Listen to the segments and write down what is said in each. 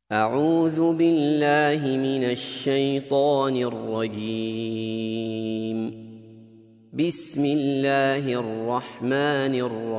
أعوذ بالله من الشيطان الرجيم. بسم الله الرحمن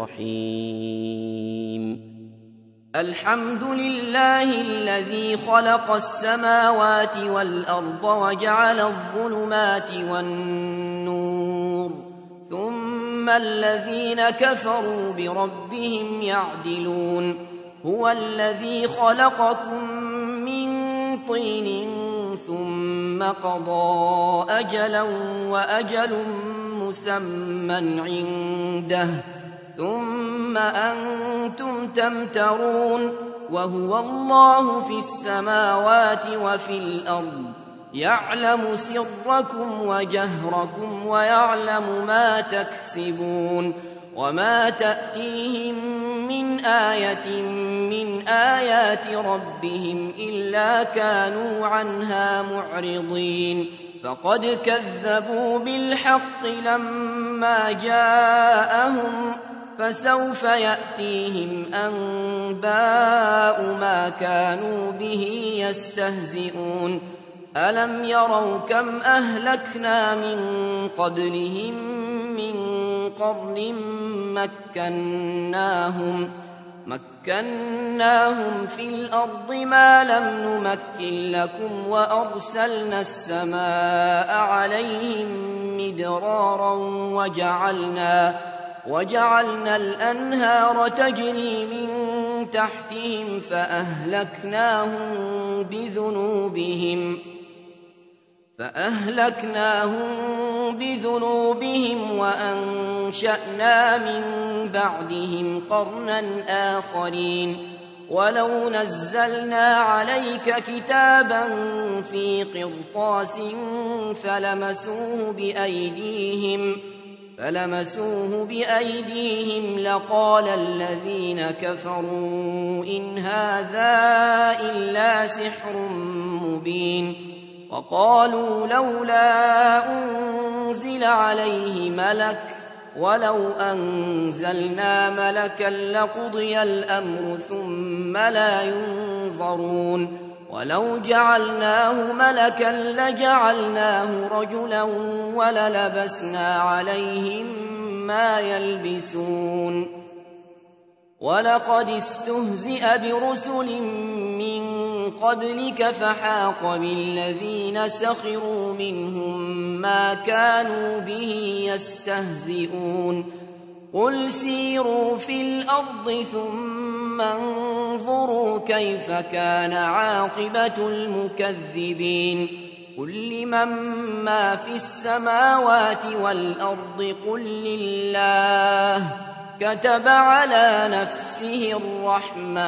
الرحيم. الحمد لله الذي خلق السماوات والأرض وجعل الظلمات والنور، ثم الذين كفروا بربهم يعدلون. هو الذي خلقكم من طين ثم قضى أجلا وأجل مسمى عنده، ثم أنتم تمترون. وهو الله في السماوات وفي الأرض، يعلم سركم وجهركم ويعلم ما تكسبون. وما تأتيهم من آية من آيات ربهم إلا كانوا عنها معرضين. فقد كذبوا بالحق لما جاءهم، فسوف يأتيهم أنباء ما كانوا به يستهزئون. ألم يروا كم أهلكنا من قبلهم من قرن مكناهم في الأرض ما لم نمكن لكم، وأرسلنا السماء عليهم مدرارا وجعلنا الأنهار تجري من تحتهم فأهلكناهم بذنوبهم وأنشأنا من بعدهم قرنا آخرين. ولو نزلنا عليك كتابا في قرطاس فلمسوه بأيديهم لقال الذين كفروا إن هذا إلا سحر مبين. وقالوا لولا أنزل عليه ملك، ولو أنزلنا ملكا لقضي الأمر ثم لا ينظرون. ولو جعلناه ملكا لجعلناه رجلا وللبسنا عليهم ما يلبسون. ولقد استهزئ برسل من قبلك فحاق بالذين سخروا منهم ما كانوا به يستهزئون. قل سيروا في الأرض ثم انظروا كيف كان عاقبة المكذبين. قل لمن ما في السماوات والأرض قل لله، كتب على نفسه الرحمة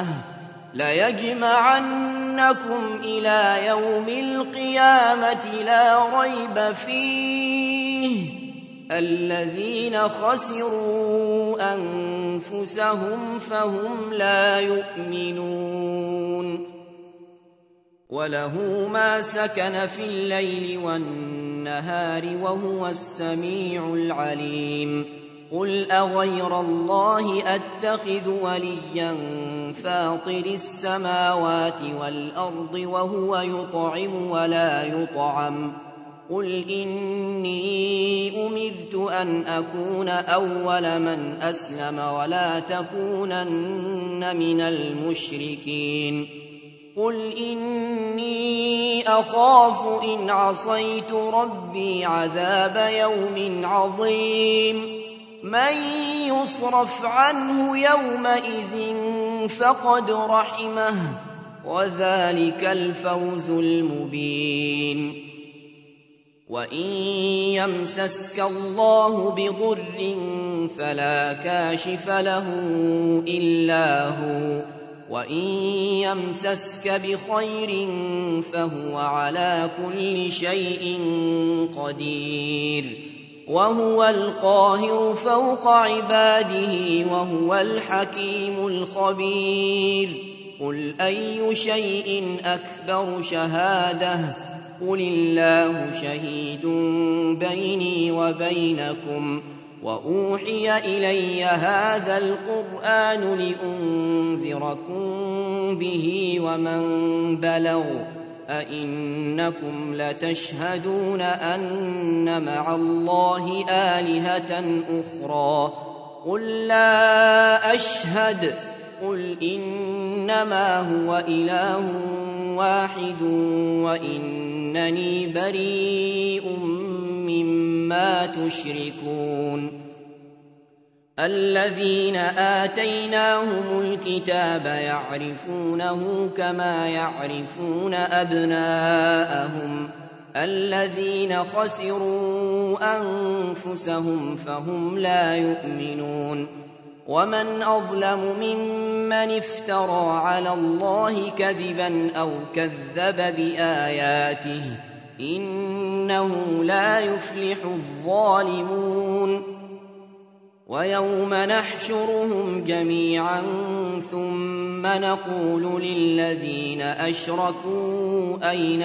ليجمعنكم إلى يوم القيامة لا ريب فيه. الذين خسروا أنفسهم فهم لا يؤمنون. وله ما سكن في الليل والنهار وهو السميع العليم. قل أغير الله أتخذ وليا فاطر السماوات والأرض وهو يطعم ولا يطعم. قل إني أمرت أن أكون أول من أسلم ولا تكونن من المشركين. قل إني أخاف إن عصيت ربي عذاب يوم عظيم. من يصرف عنه يومئذ فقد رحمه، وذلك الفوز المبين. وإن يمسسك الله بضر فلا كاشف له إلا هو، وإن يمسسك بخير فهو على كل شيء قدير. وهو القاهر فوق عباده وهو الحكيم الخبير. قل أي شيء أكبر شهادة؟ قل الله شهيد بيني وبينكم، وأوحي إلي هذا القرآن لأنذركم به ومن بلغ أئنكم لتشهدون أن مع الله آلهة أخرى قل لا أشهد قل إنما هو إله واحد وإنني بريء مما تشركون الذين آتيناهم الكتاب يعرفونه كما يعرفون أبناءهم الذين خسروا أنفسهم فهم لا يؤمنون ومن أظلم ممن افترى على الله كذبا أو كذب بآياته إنه لا يفلح الظالمون ويوم نحشرهم جميعا ثم نقول للذين أشركوا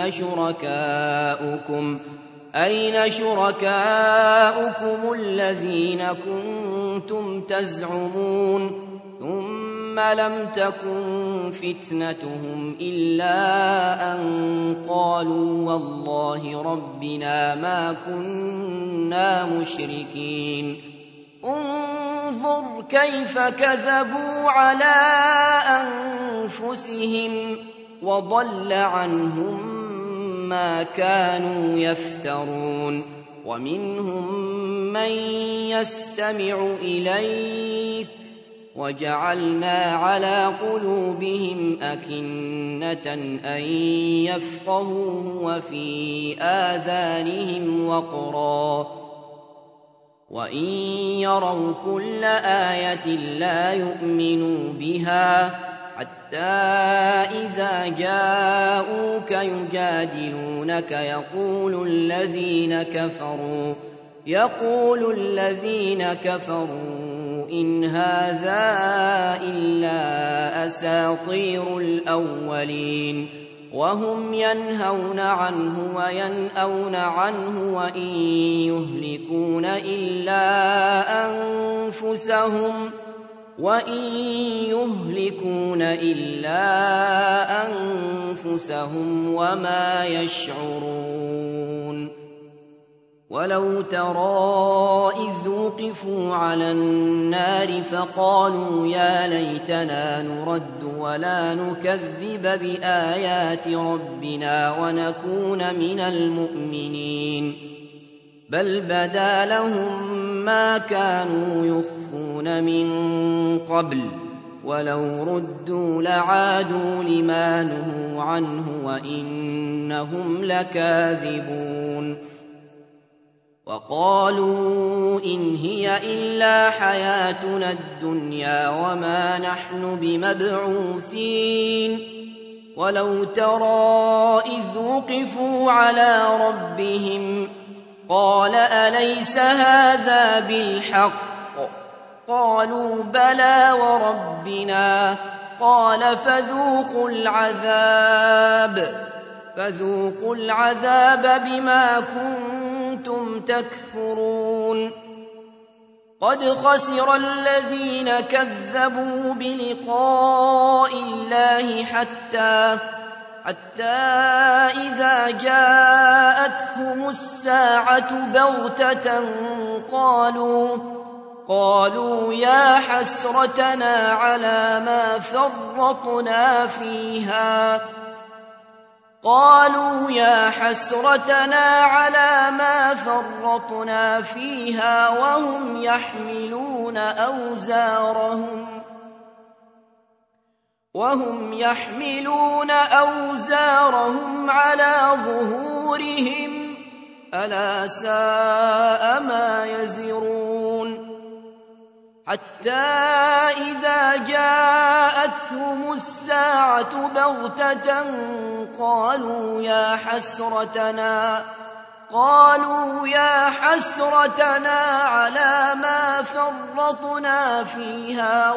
أين شركاؤكم الذين كنتم تزعمون ثم لم تكن فتنتهم إلا أن قالوا والله ربنا ما كنا مشركين انظر كيف كذبوا على أنفسهم وضل عنهم ما كانوا يفترون ومنهم من يستمع إليك وجعلنا على قلوبهم أكنة أن يفقهوه وفي آذانهم وقرا وإن يروا كل آية لا يؤمنوا بها حتى إذا جاءوك يجادلونك يقول الذين كفروا إن هذا إلا أساطير الأولين وهم ينهون عنه وينأون عنه وإن يهلكون إلا أنفسهم وما يشعرون ولو ترى إذ وقفوا على النار فقالوا يا ليتنا نرد ولا نكذب بآيات ربنا ونكون من المؤمنين بل بدا لهم ما كانوا يخفون من قبل ولو ردوا لعادوا لما نهوا عنه وإنهم لكاذبون وقالوا إن هي إلا حياتنا الدنيا وما نحن بمبعوثين ولو ترى إذ وقفوا على ربهم قال أليس هذا بالحق قالوا بلى وربنا قال فذوقوا العذاب بما كنتم تكفرون قد خسر الذين كذبوا بلقاء الله حتى إذا جاءتهم الساعة بغتة قالوا يا حسرتنا على ما فرطنا فيها وهم يحملون أوزارهم على ظهورهم ألا ساء ما يزرون حتى إذا جاءتهم الساعة بغتة قالوا يا حسرتنا على ما فرطنا فيها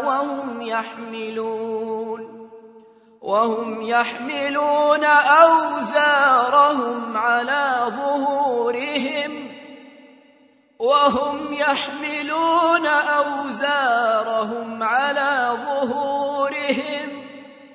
وهم يحملون أوزارهم على ظهورهم وهم يحملون أوزارهم على ظهورهم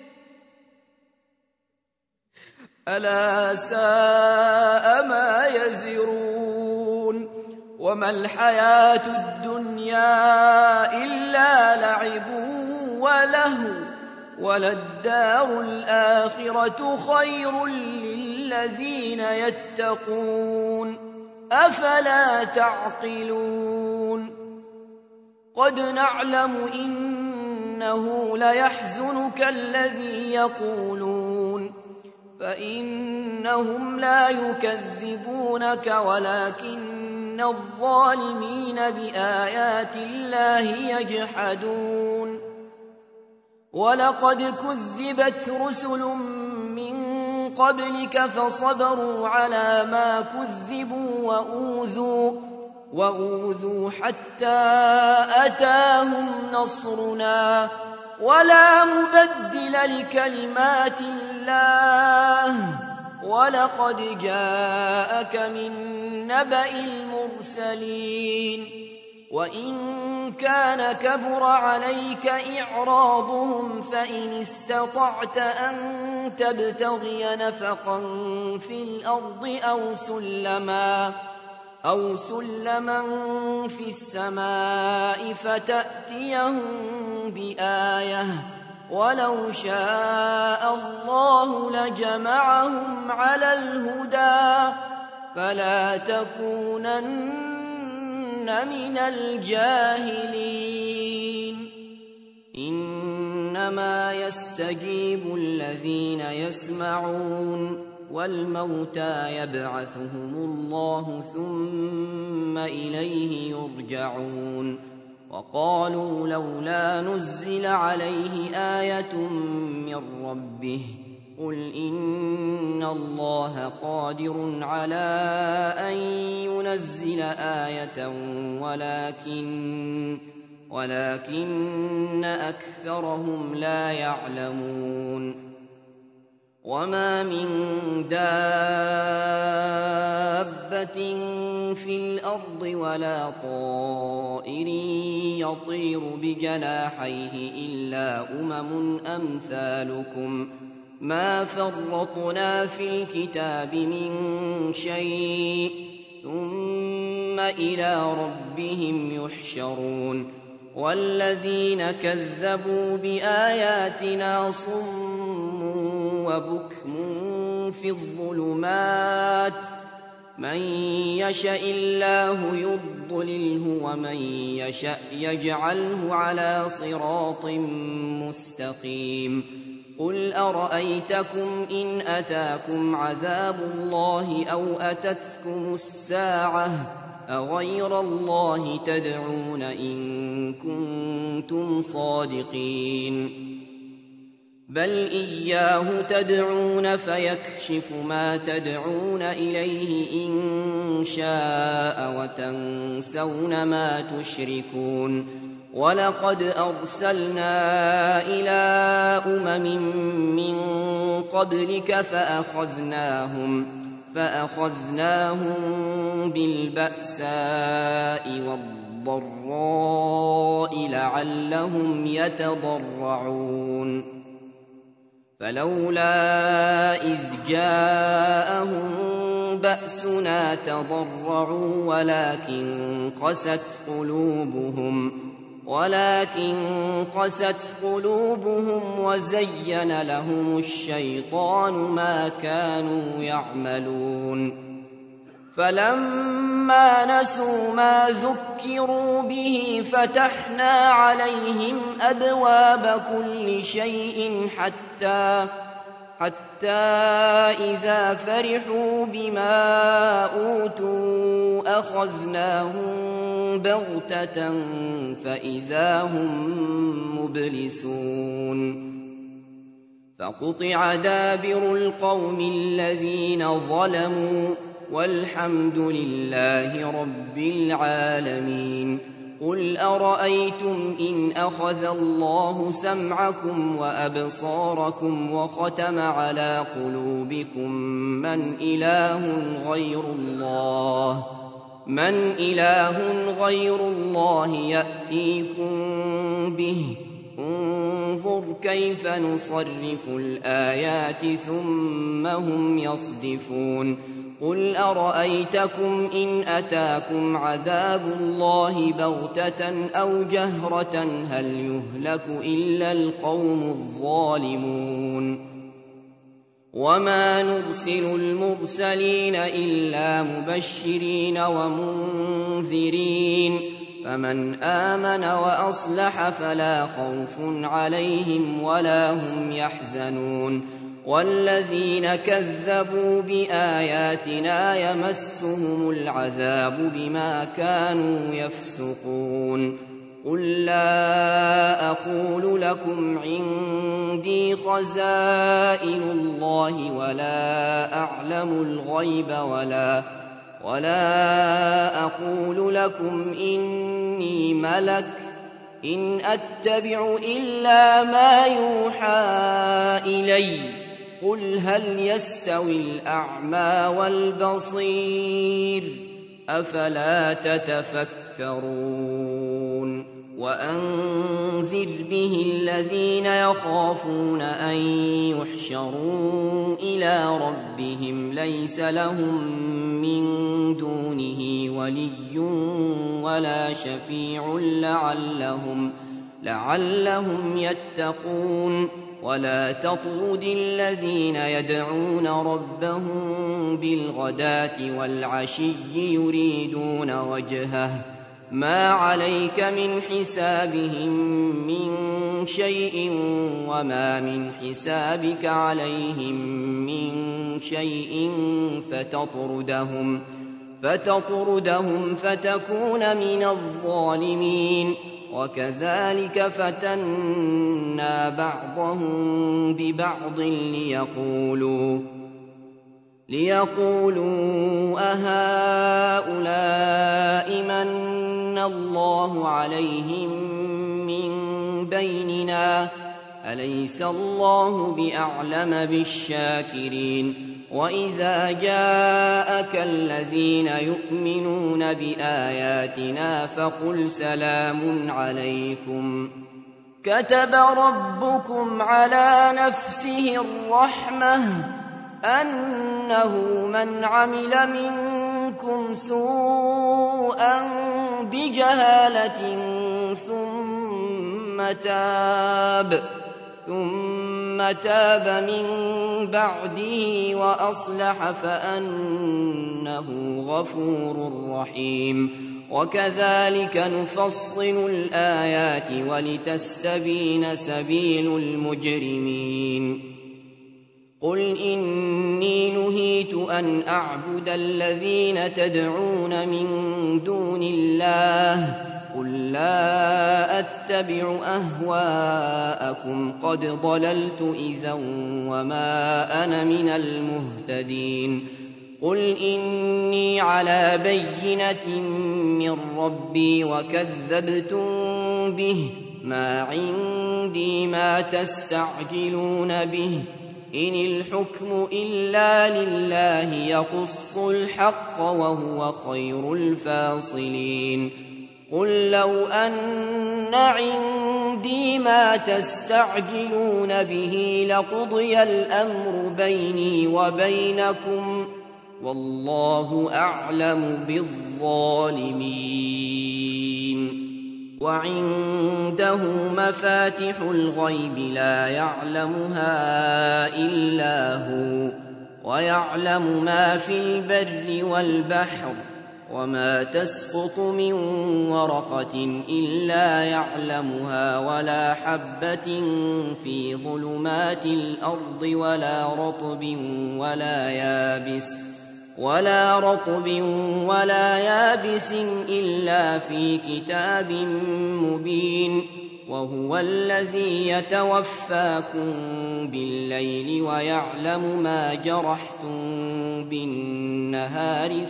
ألا ساء ما يزرون وما الحياة الدنيا إلا لعب ولهو وللدار الآخرة خير للذين يتقون أفلا تعقلون قد نعلم إنه ليحزنك الذي يقولون فإنهم لا يكذبونك ولكن الظالمين بآيات الله يجحدون ولقد كذبت رسل من قبلك فصبروا على ما كذبوا وأوذوا حتى أتاهم نصرنا ولا مبدل لكلمات الله ولقد جاءك من نبأ المرسلين وإن كان كبر عليك إعراضهم فإن استطعت أن تبتغي نفقا في الأرض أو سلما في السماء فتأتيهم بآية ولو شاء الله لجمعهم على الهدى فلا تكونن من الجاهلين إنما يستجيب الذين يسمعون والموتى يبعثهم الله ثم إليه يرجعون وقالوا لولا نزل عليه آية من ربه قل إن الله قادر على أن ينزل آية ولكن أكثرهم لا يعلمون وما من دابة في الأرض ولا طائر يطير بجناحيه إلا أمم أمثالكم ما فرطنا في الكتاب من شيء ثم إلى ربهم يحشرون والذين كذبوا بآياتنا صم وبكم في الظلمات من يشاء الله يضلله ومن يشاء يجعله على صراط مستقيم قل أرأيتكم إن أتاكم عذاب الله أو أتتكم الساعة أغير الله تدعون إن كنتم صادقين بل إياه تدعون فيكشف ما تدعون إليه إن شاء وتنسون ما تشركون ولقد أرسلنا إلى من قبلك فأخذناهم بالبأساء والضراء لعلهم يتضرعون فلولا إذ جاءهم بأسنا تضرعوا ولكن قست قلوبهم وزين لهم الشيطان ما كانوا يعملون فلما نسوا ما ذكروا به فتحنا عليهم أبواب كل شيء حتى إذا فرحوا بما أوتوا أخذناهم بغتة فإذا هم مبلسون فقطع دابر القوم الذين ظلموا والحمد لله رب العالمين قل أرأيتم إن أخذ الله سمعكم وأبصاركم وختم على قلوبكم من إله غير الله من إله غير الله يأتيكم به انظر كيف نصرف الآيات ثم هم يصدفون قل أرأيتكم إن أتاكم عذاب الله بغتة أو جهرة هل يهلك إلا القوم الظالمون وما نرسل المرسلين إلا مبشرين ومنذرين فمن آمن وأصلح فلا خوف عليهم ولا هم يحزنون والذين كذبوا بآياتنا يمسهم العذاب بما كانوا يفسقون قل لا أقول لكم عندي خزائن الله ولا أعلم الغيب ولا أقول لكم إني ملك إن أتبع إلا ما يوحى إلي قل هل يستوي الأعمى والبصير أفلا تتفكرون وأنذر به الذين يخافون أن يحشروا إلى ربهم ليس لهم من دونه ولي ولا شفيع لعلهم يتقون ولا تطرد الذين يدعون ربهم بالغداة والعشي يريدون وجهه ما عليك من حسابهم من شيء وما من حسابك عليهم من شيء فتطردهم فتكون من الظالمين وكذلك فتنا بعضهم ببعض ليقولوا أهؤلاء من الله عليهم من بيننا أليس الله بأعلم بالشاكرين وإذا جاءك الذين يؤمنون بآياتنا فقل سلام عليكم كتب ربكم على نفسه الرحمة أنه من عمل منكم سوءا بجهالة ثم تاب من بعده وأصلح فأنه غفور رحيم وكذلك نفصل الآيات ولتستبين سبيل المجرمين قل إني نهيت أن أعبد الذين تدعون من دون الله قل لا أتبع أهواءكم قد ضللت إذا وما أنا من المهتدين قل إني على بينة من ربي وكذبتم به ما عندي ما تستعجلون به إن الحكم إلا لله يقص الحق وهو خير الفاصلين قل لو أن عندي ما تستعجلون به لقضي الأمر بيني وبينكم والله أعلم بالظالمين وعنده مفاتح الغيب لا يعلمها إلا هو ويعلم ما في البر والبحر وما تسقط من ورقة إلا يعلمها ولا حبة في ظلمات الأرض ولا رطب ولا يابس إلا في كتاب مبين وهو الذي يتوفاكم بالليل ويعلم ما جرحتم بالنهار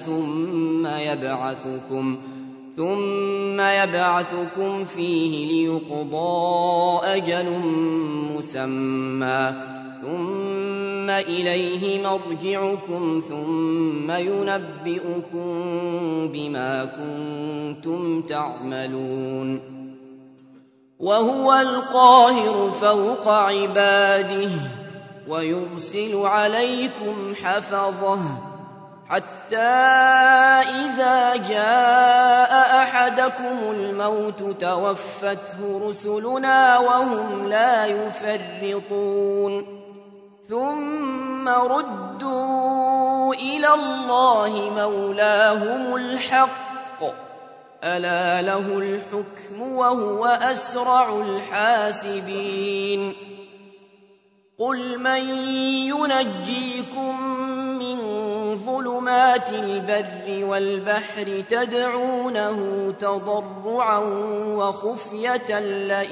ثم يبعثكم فيه ليقضى أجل مسمى ثم إليه مرجعكم ثم ينبئكم بما كنتم تعملون وهو القاهر فوق عباده ويرسل عليكم حفظه حتى إذا جاء أحدكم الموت توفته رسلنا وهم لا يفرطون ثم ردوا إلى الله مولاهم الحق ألا له الحكم وهو أسرع الحاسبين قل من ينجيكم من ظلمات البر والبحر تدعونه تضرعا وخفية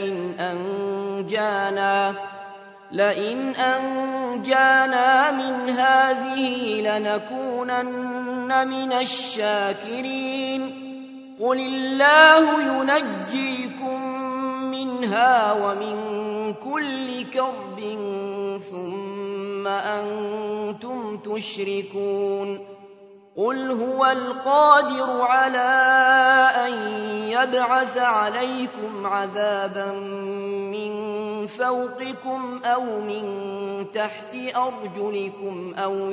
لئن أنجانا من هذه لنكونن من الشاكرين قل الله ينجيكم منها ومن كل كرب ثم أنتم تشركون قل هو القادر على أن يبعث عليكم عذابا من فوقكم أو من تحت أرجلكم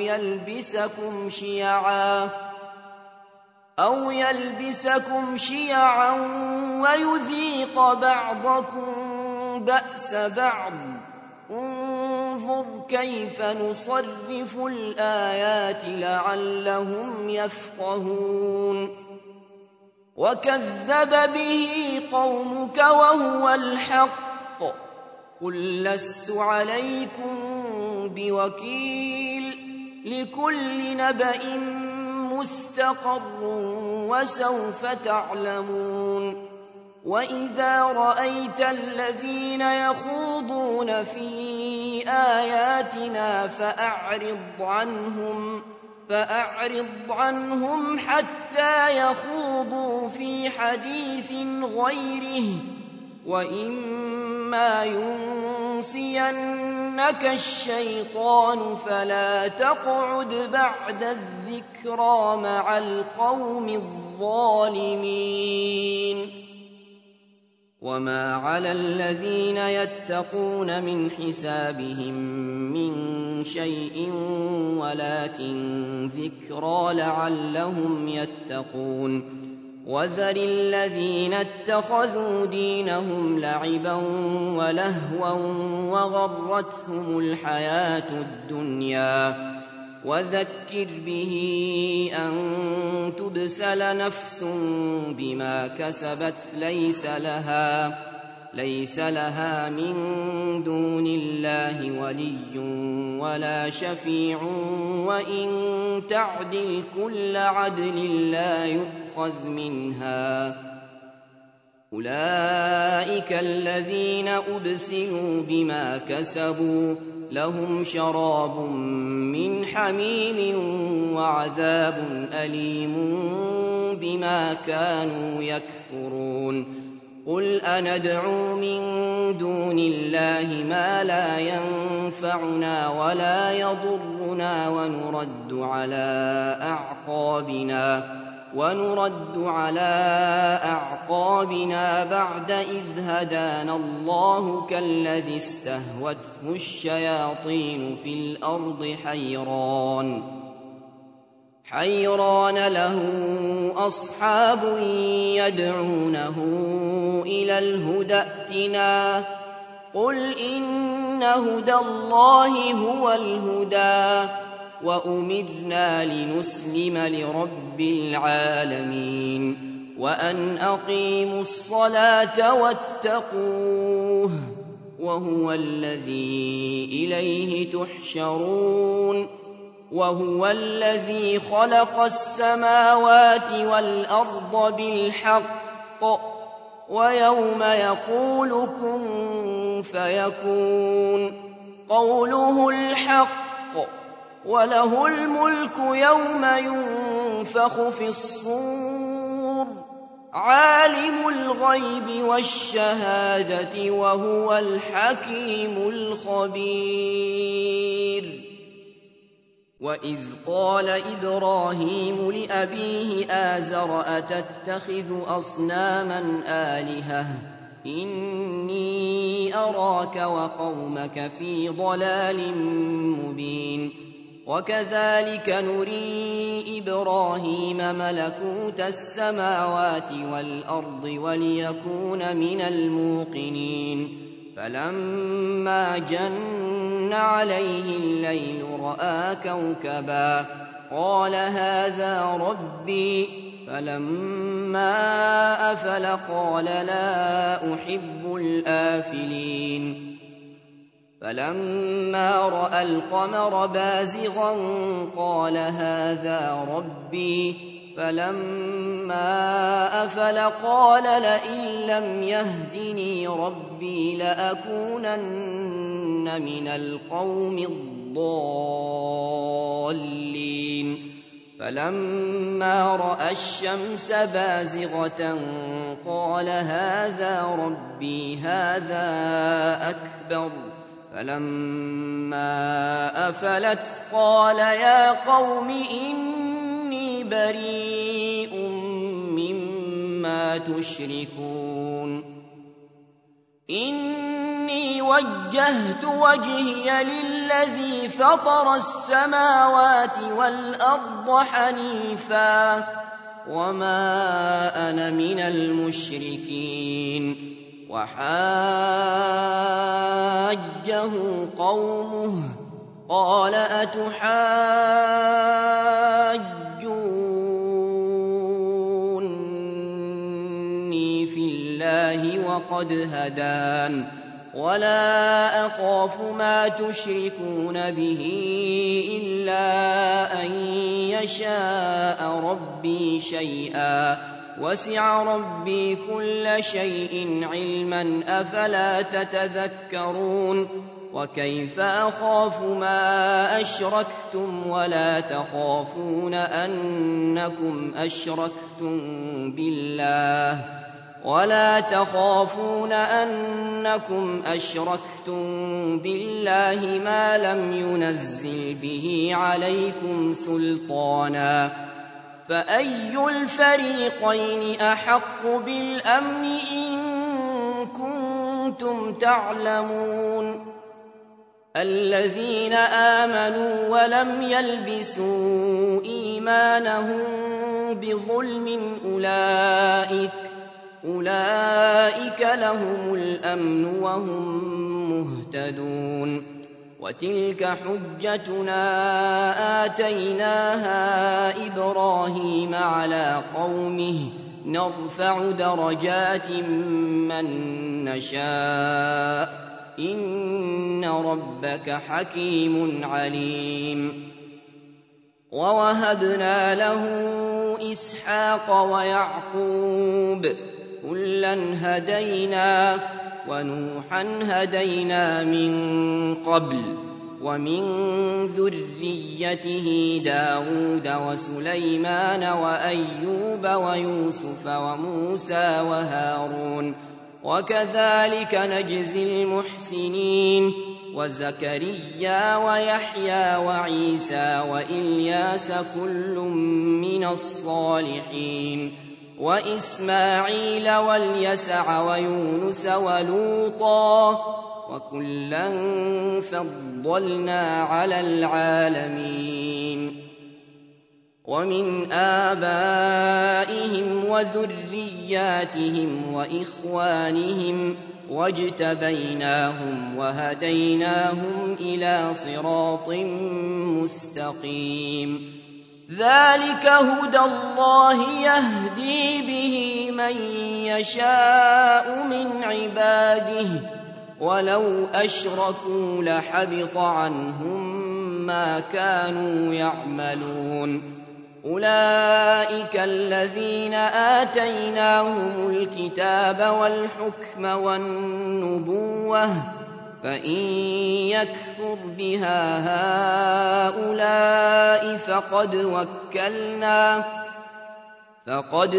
أو يلبسكم شيعا ويذيق بعضكم بأس بعض انظر كيف نصرف الآيات لعلهم يفقهون وكذب به قومك وهو الحق قل لست عليكم بوكيل لكل نبأ مستقر وسوف تعلمون وإذا رأيت الذين يخوضون في آياتنا فأعرض عنهم حتى يخوضوا في حديث غيره وإما ينسينك الشيطان فلا تقعد بعد الذكرى مع القوم الظالمين وما على الذين يتقون من حسابهم من شيء ولكن ذكرى لعلهم يتقون وذر الذين اتخذوا دينهم لعبا ولهوا وغرتهم الحياة الدنيا وذكر به أن تبسل نفس بما كسبت ليس لها من دون الله ولي ولا شفيع وإن تعدل كل عدل لا يؤخذ منها أولئك الذين أبسلوا بما كسبوا لهم شراب من حميم وعذاب أليم بما كانوا يكفرون قل أندعو من دون الله ما لا ينفعنا ولا يضرنا ونرد على أعقابنا بعد إذ هدانا الله كالذي استهوته الشياطين في الأرض حيران له أصحاب يدعونه إلى الهدى ائتنا قل إن هدى الله هو الهدى وأمرنا لنسلم لرب العالمين وأن أقيموا الصلاة واتقوه وهو الذي إليه تحشرون وهو الذي خلق السماوات والأرض بالحق ويوم يقول كن فيكون قوله الحق وله الملك يوم ينفخ في الصور عالم الغيب والشهادة وهو الحكيم الخبير وإذ قال إبراهيم لأبيه آزر أتتخذ أصناما آلهة إني أراك وقومك في ضلال مبين وكذلك نري إبراهيم ملكوت السماوات والأرض وليكون من الموقنين فلما جن عليه الليل رأى كوكبا قال هذا ربي فلما أفل قال لا أحب الآفلين فلما رأى القمر بازغا قال هذا ربي فلما أفل قال لئن لم يهدني ربي لأكونن من القوم الضالين فلما رأى الشمس بازغة قال هذا ربي هذا أكبر فلما أفلت قال يا قوم إني بريء مما تشركون إني وجهت وجهي للذي فطر السماوات والأرض حنيفا وما أنا من المشركين وحاجه قومه قال أتحاجوني في الله وقد هدان ولا أخاف ما تشركون به إلا أن يشاء ربي شيئا وسع ربي كل شيء علما أفلا تتذكرون وكيف أخاف ما أشركتم ولا تخافون أنكم أشركتم بالله ما لم ينزل به عليكم سلطانا فأي الفريقين أحق بالأمن إن كنتم تعلمون الذين آمنوا ولم يلبسوا إيمانهم بظلم أولئك لهم الأمن وهم مهتدون وتلك حجتنا آتيناها إبراهيم على قومه نرفع درجات من نشاء إن ربك حكيم عليم ووهبنا له إسحاق ويعقوب كلا هدينا ونوحا هدينا من قبل ومن ذريته داود وسليمان وأيوب ويوسف وموسى وهارون وكذلك نجزي المحسنين وزكريا ويحيى وعيسى وإلياس كل من الصالحين وإسماعيل واليسع ويونس ولوطا وكلا فضلنا على العالمين ومن آبائهم وذرياتهم وإخوانهم واجتبيناهم وهديناهم إلى صراط مستقيم ذلك هدى الله يهدي به من يشاء من عباده ولو أشركوا لحبط عنهم ما كانوا يعملون أولئك الذين آتيناهم الكتاب والحكم والنبوة فإن يكفر بها هؤلاء فقد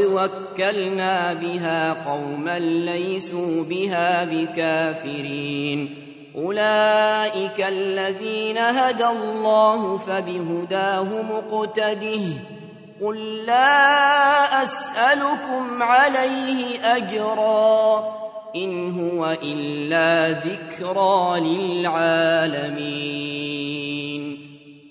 وكلنا بها قوما ليسوا بها بكافرين أولئك الذين هدى الله فبهداه مقتده قل لا أسألكم عليه أجرا إن هو إلا ذكرى للعالمين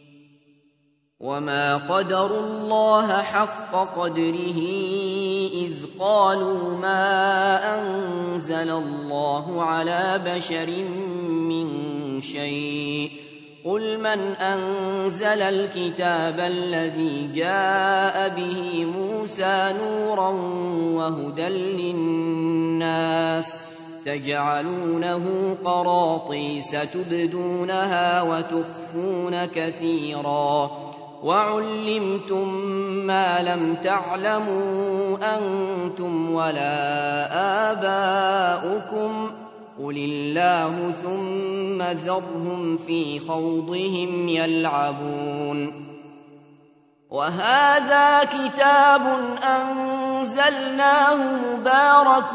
وما قدروا الله حق قدره إذ قالوا ما أنزل الله على بشر من شيء قل من أنزل الكتاب الذي جاء به موسى نورا وهدى للناس تجعلونه قراطيس تبدونها وتخفون كثيرا وعلمتم ما لم تعلموا أنتم ولا آباؤكم قل الله ثم ذرهم في خوضهم يلعبون وهذا كتاب أنزلناه مبارك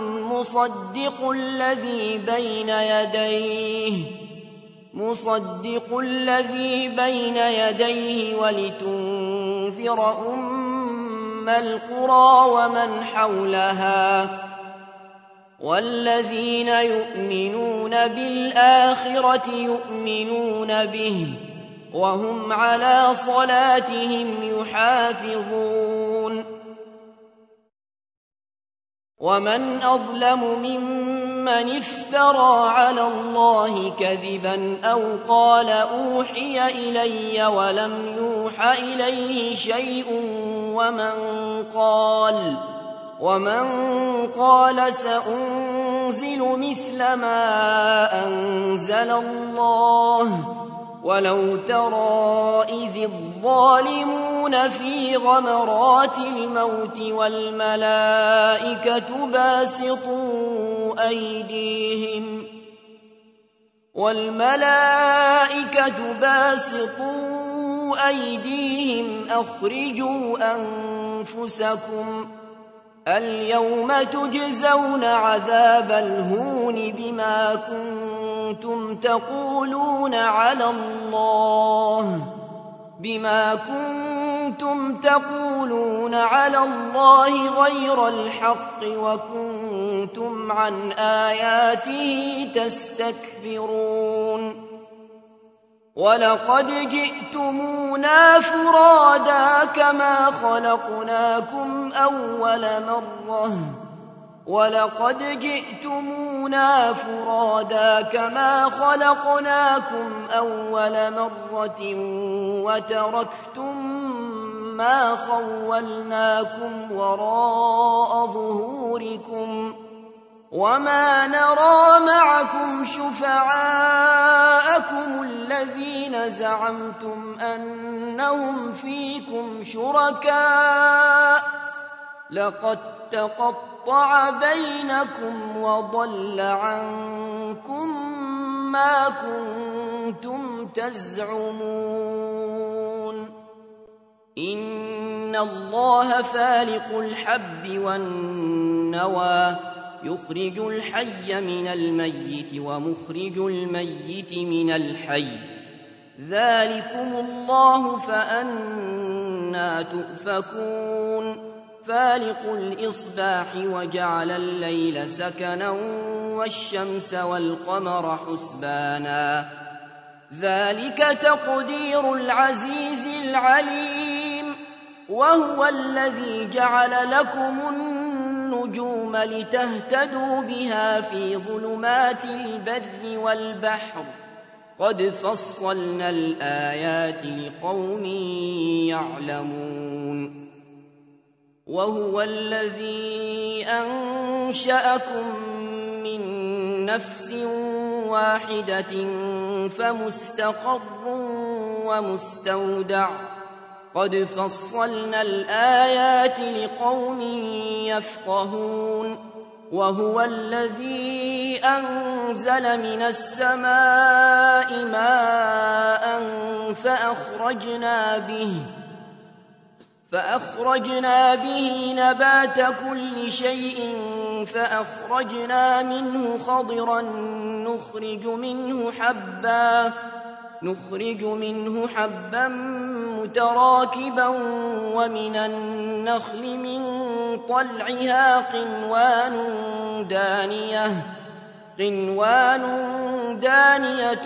مصدق الذي بين يديه ولتنذر أم القرى ومن حولها والذين يؤمنون بالآخرة يؤمنون به وهم على صلاتهم يحافظون ومن أظلم ممن افترى على الله كذبا أو قال أوحي إلي ولم يوح إليه شيء ومن قال سأنزل مثل ما أنزل الله ولو ترى إذ الظالمون في غمرات الموت والملائكة باسطوا أيديهم أخرجوا أنفسكم اليوم تجزون عذاب الهون بما كنتم تقولون على الله غير الحق وكنتم عن آياته تستكبرون ولقد جئتمونا فرادا كما خلقناكم أول مرة وتركتم ما خولناكم وراء ظهوركم وما نرى معكم شفعاءكم الذين زعمتم أنهم فيكم شركاء لقد تقطع بينكم وضل عنكم ما كنتم تزعمون إن الله فالق الحب والنوى يخرج الحي من الميت ومخرج الميت من الحي ذلكم الله فأنى تؤفكون فالق الإصباح وجعل الليل سكنا والشمس والقمر حسبانا ذلك تقدير العزيز العليم وهو الذي جعل لكم النجوم لتهتدوا بها في ظلمات البر والبحر قد فصلنا الآيات لقوم يعلمون وهو الذي أنشأكم من نفس واحدة فمستقر ومستودع قد فصلنا الآيات لقوم يفقهون وهو الذي أنزل من السماء ماء فأخرجنا به نبات كل شيء فأخرجنا منه خضرا نخرج منه حبا متراكبا ومن النخل من طلعها قنوان دانية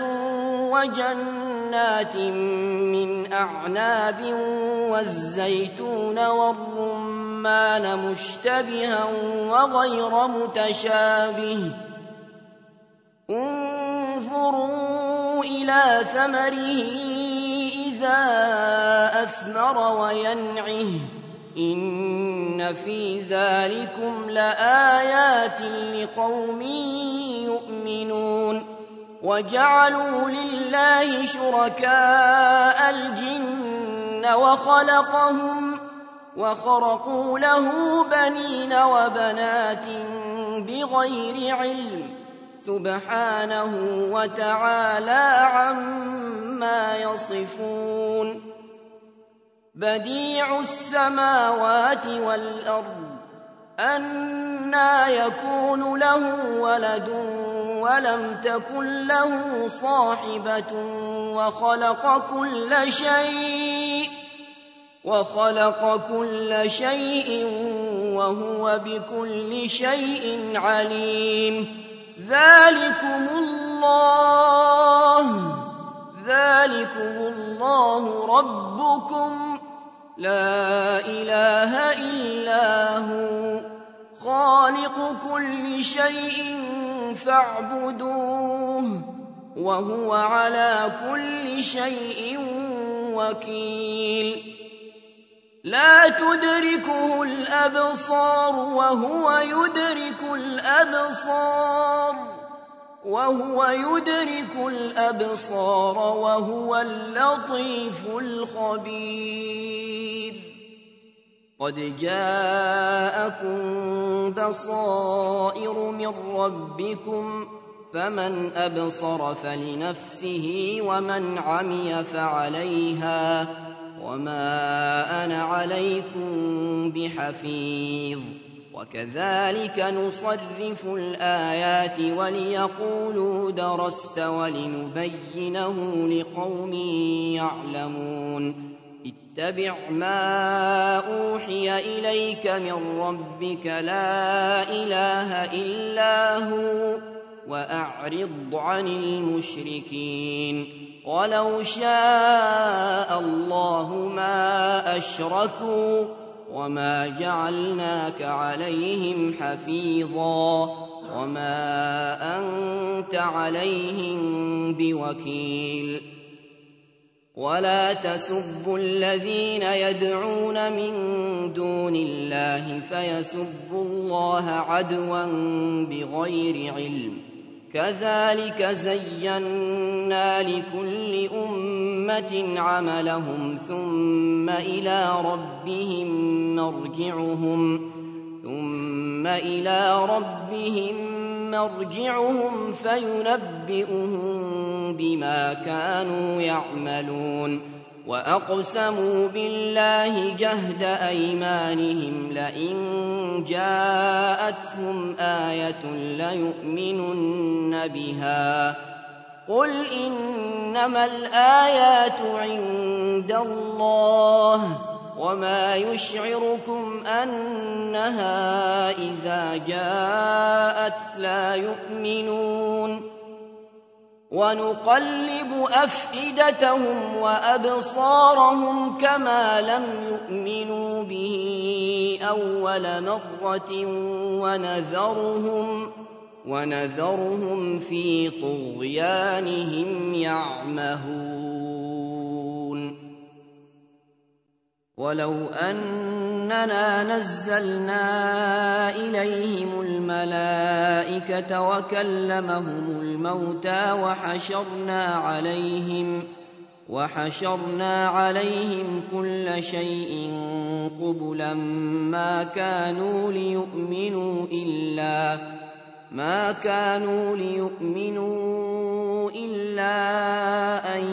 وجنات من أعناب والزيتون والرمان مشتبها وغير متشابه انظروا إلى ثمره إذا أثمر وينعه إن في ذلكم لآيات لقوم يؤمنون وجعلوا لله شركاء الجن وخرقوا له بنين وبنات بغير علم سبحانه وتعالى عما يصفون بديع السماوات والأرض أنى يكون له ولد ولم تكن له صاحبة وخلق كل شيء وهو بكل شيء عليم ذلكم الله ربكم لا إله إلا هو خالق كل شيء فاعبدوه وهو على كل شيء وكيل لا تدركه الأبصار وهو يدرك الأبصار وهو اللطيف الخبير قد جاءكم بصائر من ربكم فمن أبصر فلنفسه ومن عمي فعليها وما أنا عليكم بحفيظ وكذلك نصرف الآيات وليقولوا درست ولنبينه لقوم يعلمون اتبع ما أوحي إليك من ربك لا إله إلا هو وأعرض عن المشركين ولو شاء الله ما أشركوا وما جعلناك عليهم حفيظا وما أنت عليهم بوكيل ولا تسبوا الذين يدعون من دون الله فيسبوا الله عدوا بغير علم كذلك زينا لكل أمة عملهم ثم إلى ربهم مرجعهم فينبئهم بما كانوا يعملون وأقسموا بالله جهد أيمانهم لئن جاءتهم آية ليؤمنن بها قل إنما الآيات عند الله وما يشعركم أنها إذا جاءت لا يؤمنون ونقلب أفئدتهم وأبصارهم كما لم يؤمنوا به أول مرة ونذرهم في طغيانهم يعمهون ولو أننا نزلنا إليهم الملائكة وكلمهم الموتى وحشرنا عليهم كل شيء قبلا ما كانوا ليؤمنوا إلا أن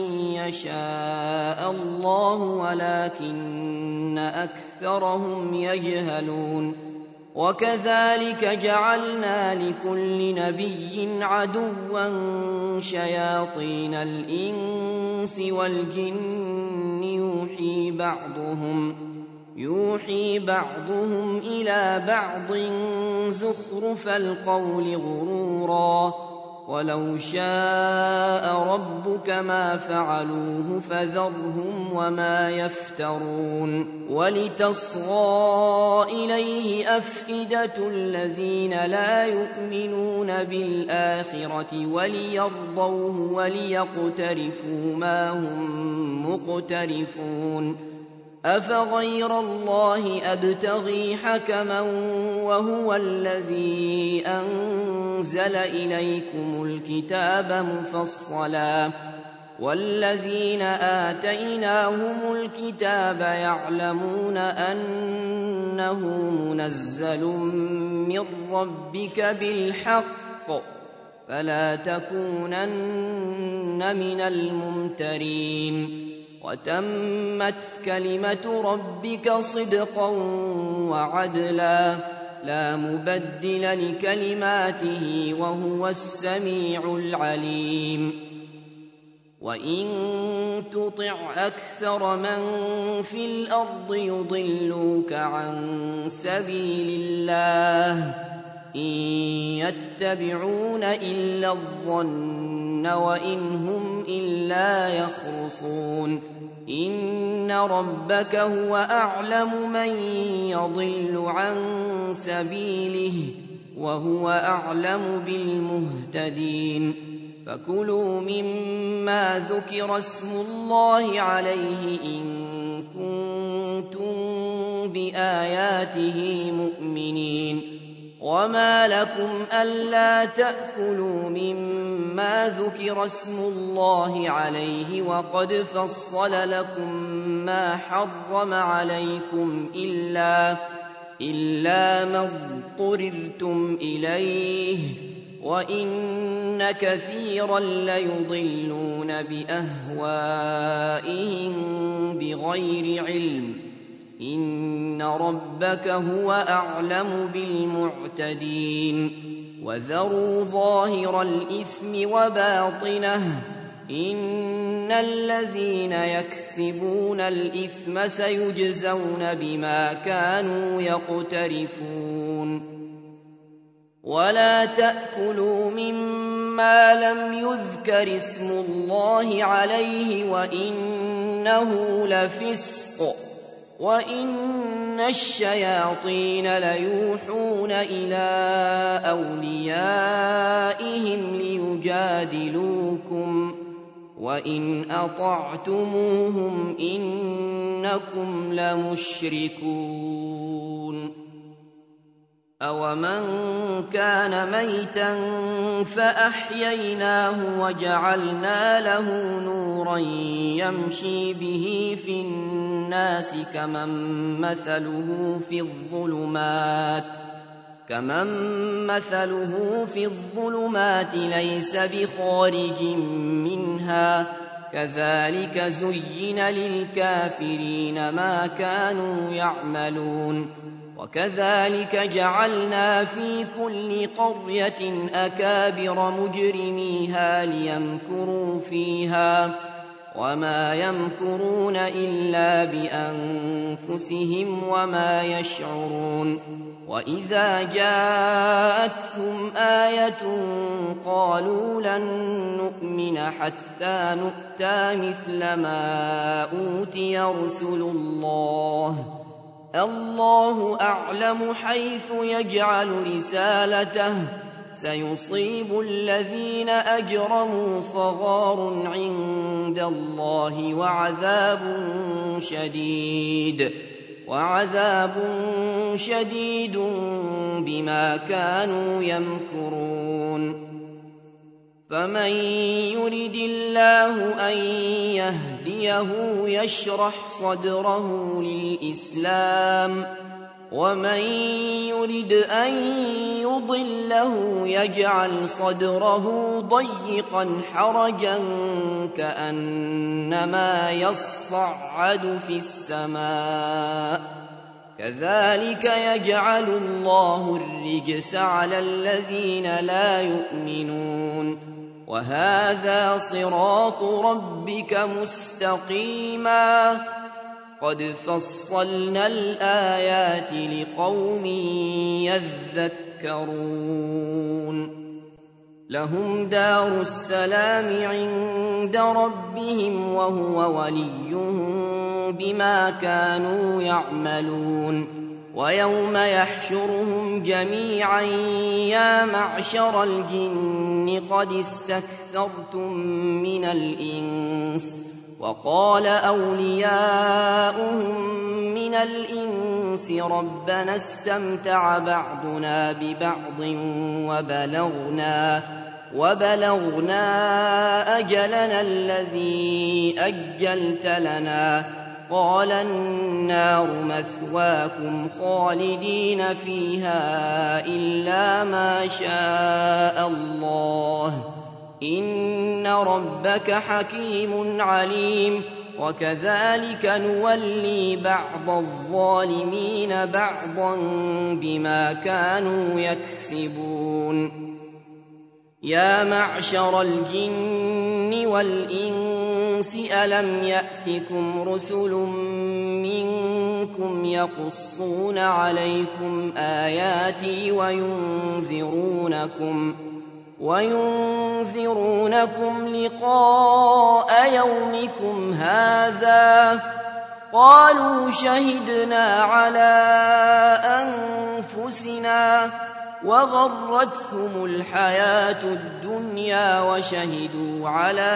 يشاء الله ولكن أكثرهم يجهلون وكذلك جعلنا لكل نبي عدوا شياطين الإنس والجن يوحي بعضهم إلى بعض زخرف القول غرورا ولو شاء ربك ما فعلوه فذرهم وما يفترون ولتصغى إليه أفئدة الذين لا يؤمنون بالآخرة وليرضوه وليقترفوا ما هم مقترفون أفغير الله أبتغي حكما وهو الذي أنزل إليكم الكتاب مفصلا والذين آتيناهم الكتاب يعلمون أنه منزل من ربك بالحق فلا تكونن من الممترين وتمت كلمة ربك صدقا وعدلا لا مبدل لكلماته وهو السميع العليم وإن تطع أكثر من في الأرض يضلوك عن سبيل الله إن يتبعون إلا الظن وإن هم إلا يخرصون إن ربك هو أعلم من يضل عن سبيله وهو أعلم بالمهتدين فكلوا مما ذكر اسم الله عليه إن كنتم بآياته مؤمنين وما لكم ألا تأكلوا مما ذكر اسم الله عليه وقد فصل لكم ما حرم عليكم إلا ما اضطررتم إليه وإن كثيرا ليضلون بأهوائهم بغير علم إن ربك هو أعلم بالمعتدين وذروا ظاهر الإثم وباطنه إن الذين يكسبون الإثم سيجزون بما كانوا يقترفون ولا تأكلوا مما لم يذكر اسم الله عليه وإنه لفسق وإن الشياطين ليوحون إلى أوليائهم ليجادلوكم وإن أطعتموهم إنكم لمشركون أومن كان ميتا فأحييناه وجعلنا له نورا يمشي به في الناس كمن مثله في الظلمات ليس بخارج منها كذلك زين للكافرين ما كانوا يعملون وكذلك جعلنا في كل قرية أكابر مجرميها ليمكروا فيها وما يمكرون إلا بأنفسهم وما يشعرون وإذا جاءتهم آية قالوا لن نؤمن حتى نؤتى مثل ما أوتي رسل الله أعلم حيث يجعل رسالته سيصيب الذين أجرموا صغار عند الله وعذاب شديد بما كانوا يمكرون فمن يرد الله أن يهديه يشرح صدره للإسلام ومن يرد أن يضله يجعل صدره ضيقا حرجا كأنما يصعد في السماء كذلك يجعل الله الرجس على الذين لا يؤمنون وهذا صراط ربك مستقيما قد فصلنا الآيات لقوم يذكرون لهم دار السلام عند ربهم وهو وليهم بما كانوا يعملون ويوم يحشرهم جميعا يا معشر الجن قد استكثرتم من الإنس وقال أولياؤهم من الإنس ربنا استمتع بعضنا ببعض وبلغنا أجلنا الذي أجلت لنا قال النار مثواكم خالدين فيها إلا ما شاء الله إن ربك حكيم عليم وكذلك نولي بعض الظالمين بعضا بما كانوا يكسبون يا معشر الجن والإنس ألم يأتكم رسل منكم يقصون عليكم آياتي وينذرونكم لقاء يومكم هذا قالوا شهدنا على أنفسنا وغرتهم الحياة الدنيا وشهدوا على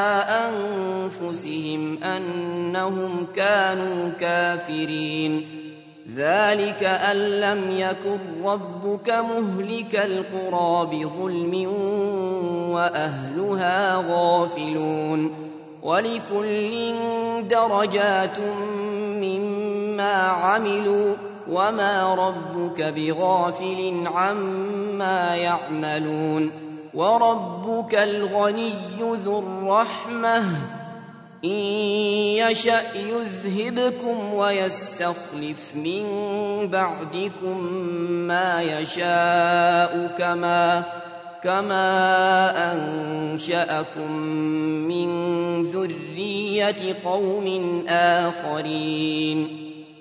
أنفسهم أنهم كانوا كافرين ذلك أن لم يكن ربك مهلك القرى بظلم وأهلها غافلون ولكل درجات مما عملوا وما ربك بغافل عما يعملون وربك الغني ذو الرحمة إن يشأ يذهبكم ويستخلف من بعدكم ما يشاء كما أنشأكم من ذرية قوم آخرين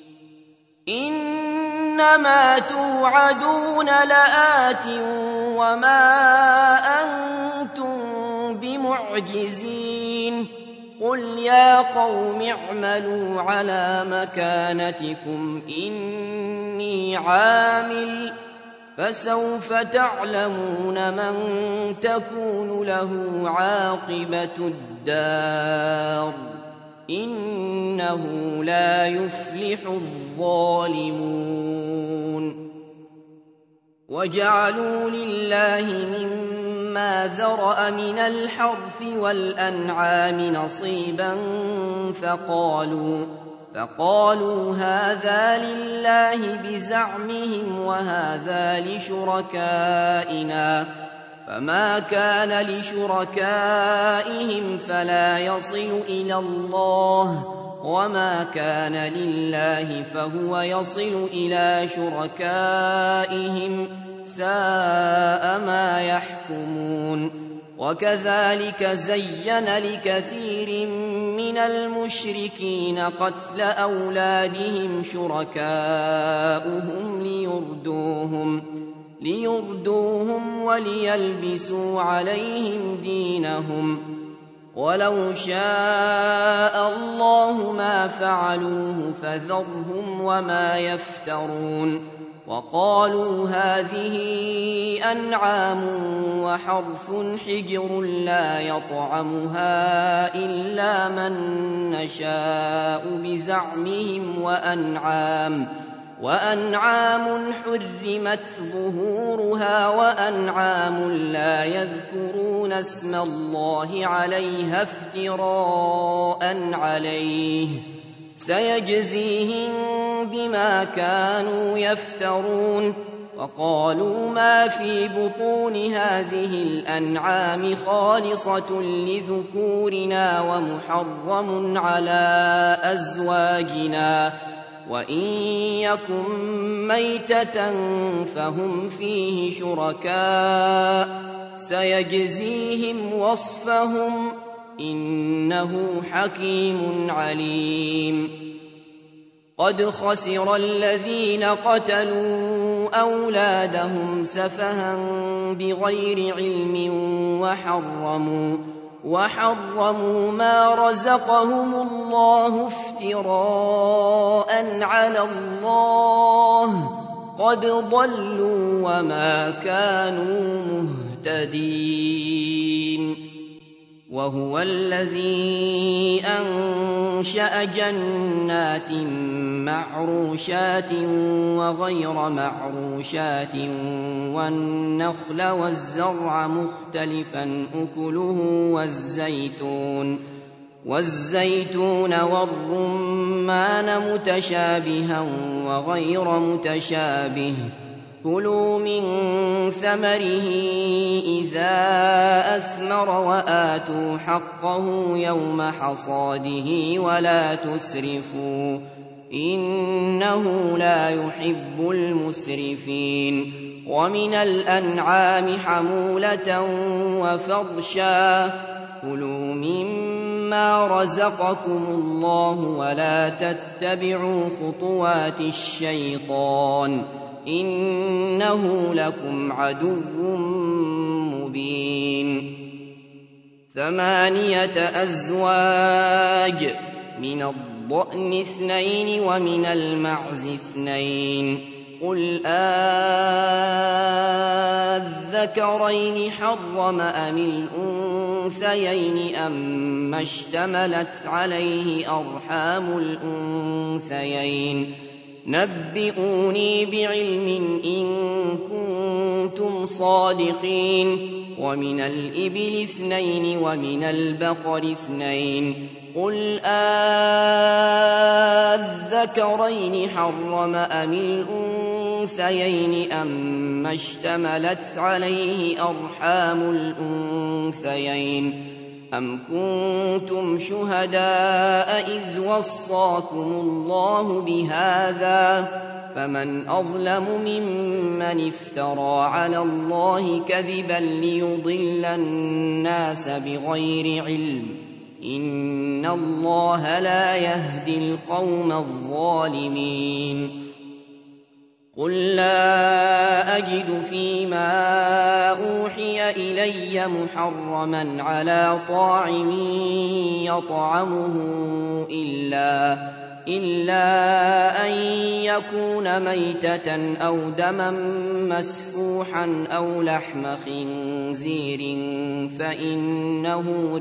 إنما توعدون لآت وما أنتم بمعجزين قل يا قوم اعملوا على مكانتكم إني عامل فسوف تعلمون من تكون له عاقبة الدار إنه لا يفلح الظالمون وجعلوا لله مما ذرأ من الحرث والأنعام نصيبا فقالوا هذا لله بزعمهم وهذا لشركائنا فما كان لشركائهم فلا يصل إلى الله وما كان لله فهو يصل إلى شركائهم ساء ما يحكمون وكذلك زين لكثير من المشركين قتل أولادهم شركاؤهم ليردوهم وليلبسوا عليهم دينهم ولو شاء الله ما فعلوه فذرهم وما يفترون وقالوا هذه أنعام وحرث حجر لا يطعمها إلا من نشاء بزعمهم وأنعام حرمت ظهورها وأنعام لا يذكرون اسم الله عليها افتراء عليه سيجزيهم بما كانوا يفترون وقالوا ما في بطون هذه الأنعام خالصة لذكورنا ومحرم على أزواجنا وإن يكن ميتة فهم فيه شركاء سيجزيهم وصفهم إنه حكيم عليم قد خسر الذين قتلوا أولادهم سفها بغير علم وحرموا ما رزقهم الله افتراء على الله قد ضلوا وما كانوا مهتدين وهو الذي أنشأ جنات معروشات وغير معروشات والنخل والزرع مختلفا أكله والزيتون والرمان متشابها وغير متشابه كلوا من ثمره إذا أثمر وآتوا حقه يوم حصاده ولا تسرفوا إنه لا يحب المسرفين ومن الأنعام حمولة وفرشا كلوا مما رزقكم الله ولا تتبعوا خطوات الشيطان إنه لكم عدو مبين 8 أزواج من الضأن 2 ومن المعز 2 قل أذكرين حرم أم الأنثيين أما اشتملت عليه أرحام الأنثيين نبئوني بعلم إن كنتم صادقين ومن الإبل 2 ومن البقر 2 قل أذكرين حرم أم الأنثيين أما اشتملت عليه أرحام الأنثيين أم كنتم شهداء إذ وصاكم الله بهذا فمن أظلم ممن افترى على الله كذبا ليضل الناس بغير علم إن الله لا يهدي القوم الظالمين قل لا أجد فيما أوحي إلي محرما على طاعم يطعمه إلا أن يكون ميتة أو دما مسفوحا أو لحم خنزير فإنه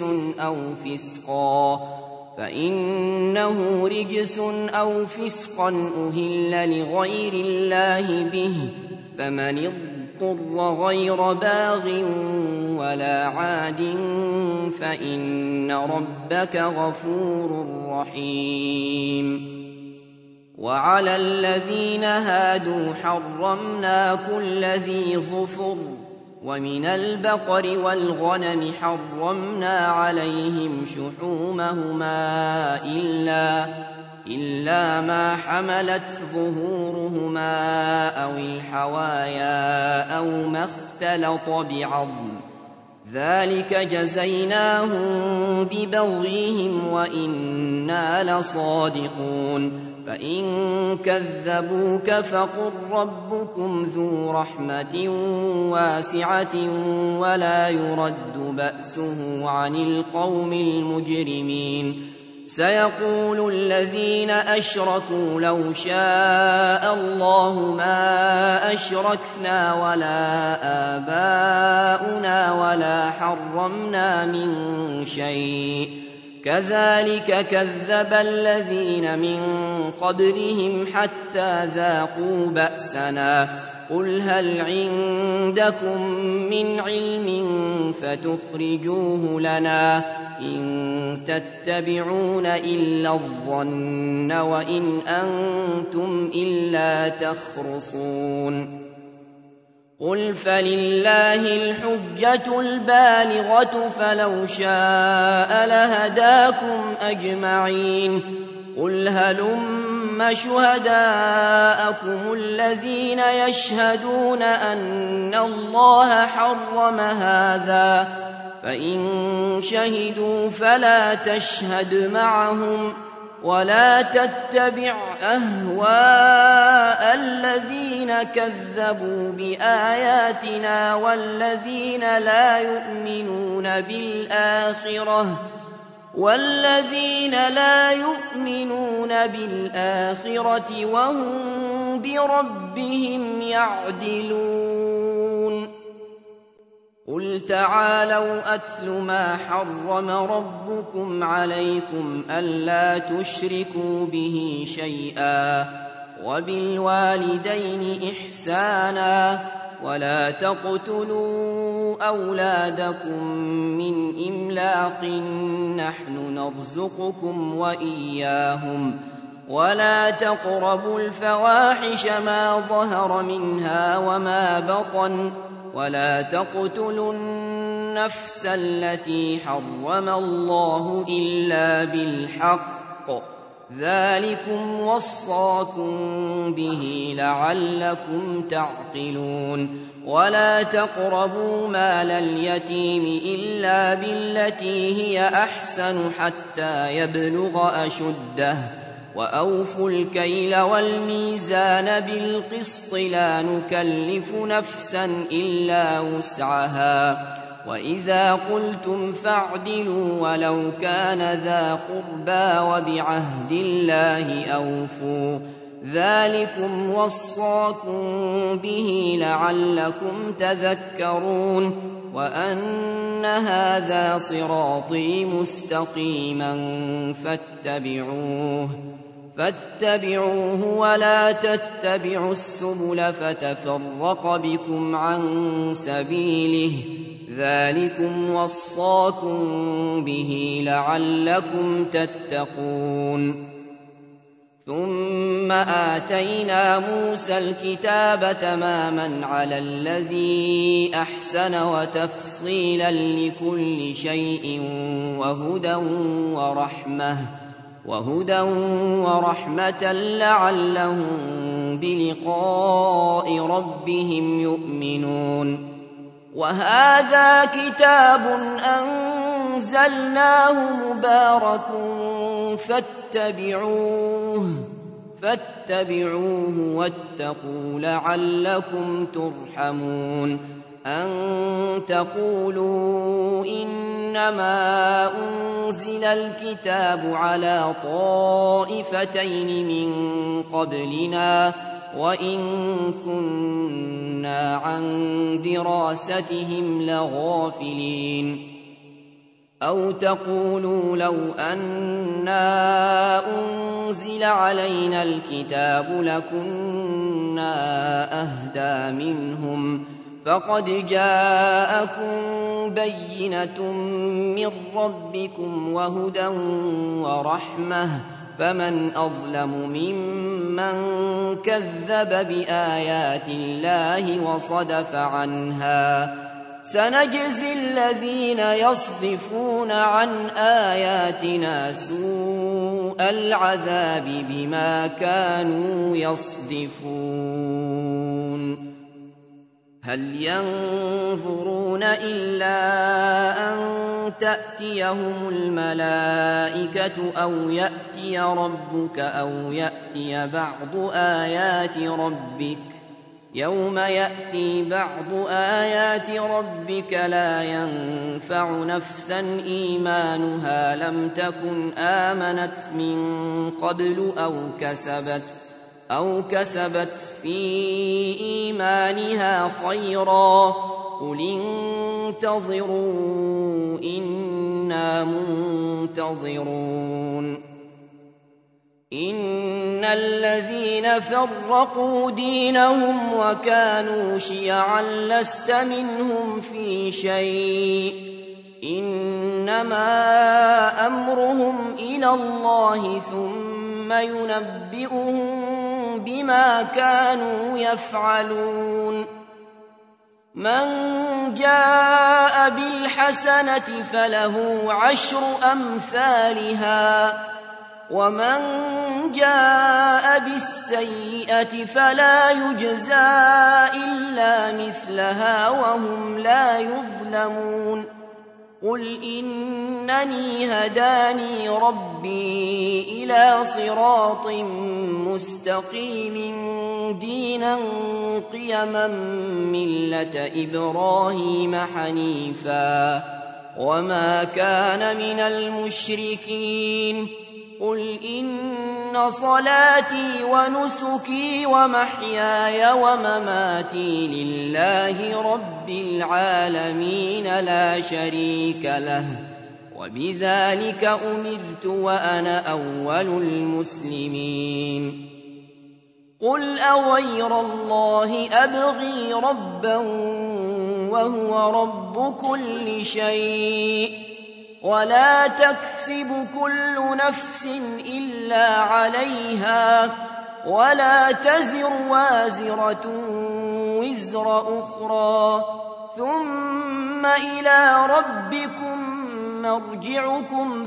رجس أو فسقا أهل لغير الله به فمن اضطر غير باغ ولا عاد فإن ربك غفور رحيم وعلى الذين هادوا حرمنا كل ذي ظفر ومن البقر والغنم حرمنا عليهم شحومهما إلا ما حملت ظهورهما أو الحوايا أو ما اختلط بعظم ذلك جزيناهم ببغيهم وإنا لصادقون فإن كذبوك فقل ربكم ذو رحمة واسعة ولا يرد بأسه عن القوم المجرمين سيقول الذين أشركوا لو شاء الله ما أشركنا ولا آباؤنا ولا حرمنا من شيء كذلك كذب الذين من قبلهم حتى ذاقوا بأسنا قل هل عندكم من علم فتخرجوه لنا إن تتبعون إلا الظن وإن أنتم إلا تخرصون قل فلله الحجة البالغة فلو شاء لهداكم أجمعين قل هلم شهداءكم الذين يشهدون أن الله حرم هذا فإن شهدوا فلا تشهد معهم ولا تتبع أهواء الذين كذبوا بآياتنا والذين لا يؤمنون بالآخرة وهم بربهم يعدلون قل تعالوا أتل ما حرم ربكم عليكم ألا تشركوا به شيئا وبالوالدين إحسانا ولا تقتلوا أولادكم من إملاق نحن نرزقكم وإياهم ولا تقربوا الفواحش ما ظهر منها وما بطن ولا تقتلوا النفس التي حرم الله إلا بالحق ذلكم وصاكم به لعلكم تعقلون ولا تقربوا مال اليتيم إلا بالتي هي أحسن حتى يبلغ أشده وأوفوا الكيل والميزان بالقسط لا نكلف نفسا إلا وسعها وإذا قلتم فاعدلوا ولو كان ذا قربى وبعهد الله أوفوا ذلكم وصاكم به لعلكم تذكرون وأن هذا صراطي مستقيما فاتبعوه ولا تتبعوا السبل فتفرق بكم عن سبيله ذلكم وصاكم به لعلكم تتقون ثم آتينا موسى الكتاب تماما على الذي أحسن وتفصيلا لكل شيء وهدى ورحمة لعلهم بلقاء ربهم يؤمنون وهذا كتاب أنزلناه مبارك فاتبعوه واتقوا لعلكم ترحمون أن تقولوا إنما أنزل الكتاب على طائفتين من قبلنا وإن كنا عن دراستهم لغافلين أو تقولوا لو أنا أنزل علينا الكتاب لكنا أهدى منهم فقد جاءكم بينة من ربكم وهدى ورحمة فمن أظلم ممن كذب بآيات الله وصدف عنها سنجزي الذين يصدفون عن آياتنا سوء العذاب بما كانوا يصدفون هل ينظرون إلا أن تأتيهم الملائكة أو يأتي ربك أو يأتي بعض آيات ربك يوم يأتي بعض آيات ربك لا ينفع نفسا إيمانها لم تكن آمنت من قبل أو كسبت في إيمانها خيرا قل انتظروا إنا منتظرون إن الذين فرقوا دينهم وكانوا شيعا لست منهم في شيء إنما أمرهم إلى الله ثم ينبئهم بما كانوا يفعلون من جاء بالحسنة فله 10 أمثالها ومن جاء بالسيئة فلا يجزى إلا مثلها وهم لا يظلمون قل إنني هداني ربي إلى صراط مستقيم دينا قيما ملة إبراهيم حنيفا وما كان من المشركين قل إن صلاتي ونسكي ومحياي ومماتي لله رب العالمين لا شريك له وبذلك أمرت وأنا أول المسلمين قل أغير الله أبغي ربا وهو رب كل شيء ولا تكسب كل نفس إلا عليها ولا تزر وازرة وزر أخرى ثم إلى ربكم مرجعكم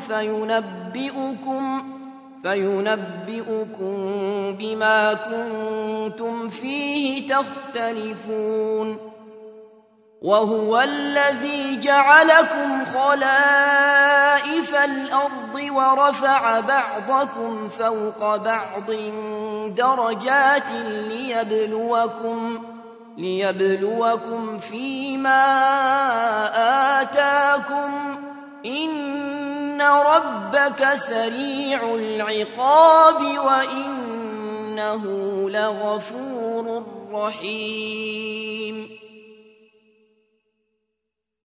فينبئكم بما كنتم فيه تختلفون وهو الذي جعلكم خلائف الأرض ورفع بعضكم فوق بعض درجات ليبلوكم فيما آتاكم إن ربك سريع العقاب وإنه لغفور رحيم